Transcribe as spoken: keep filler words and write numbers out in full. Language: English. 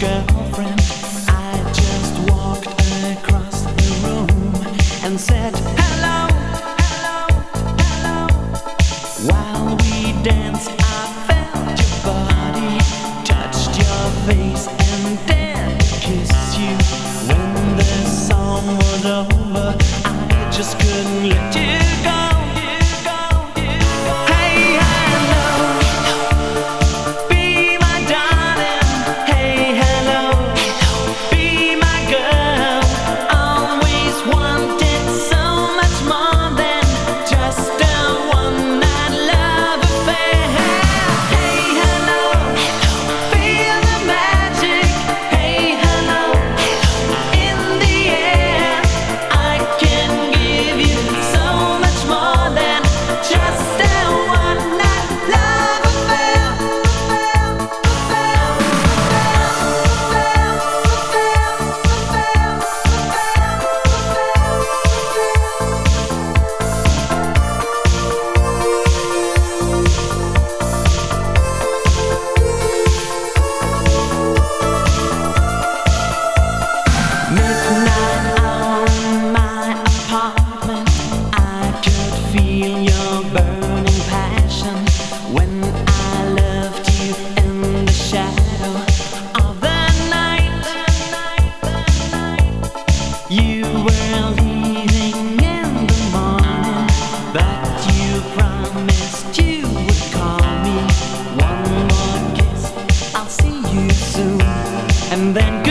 girlfriend. I just walked across the room and said hello, hello, hello. While we danced, I felt your body, touched your face, and dared to kiss you. When the song was over, I just couldn't let you go. Feel your burning passion when I loved you in the shadow of the night. You were leaving in the morning, but you promised you would call me. One more kiss, I'll see you soon, and then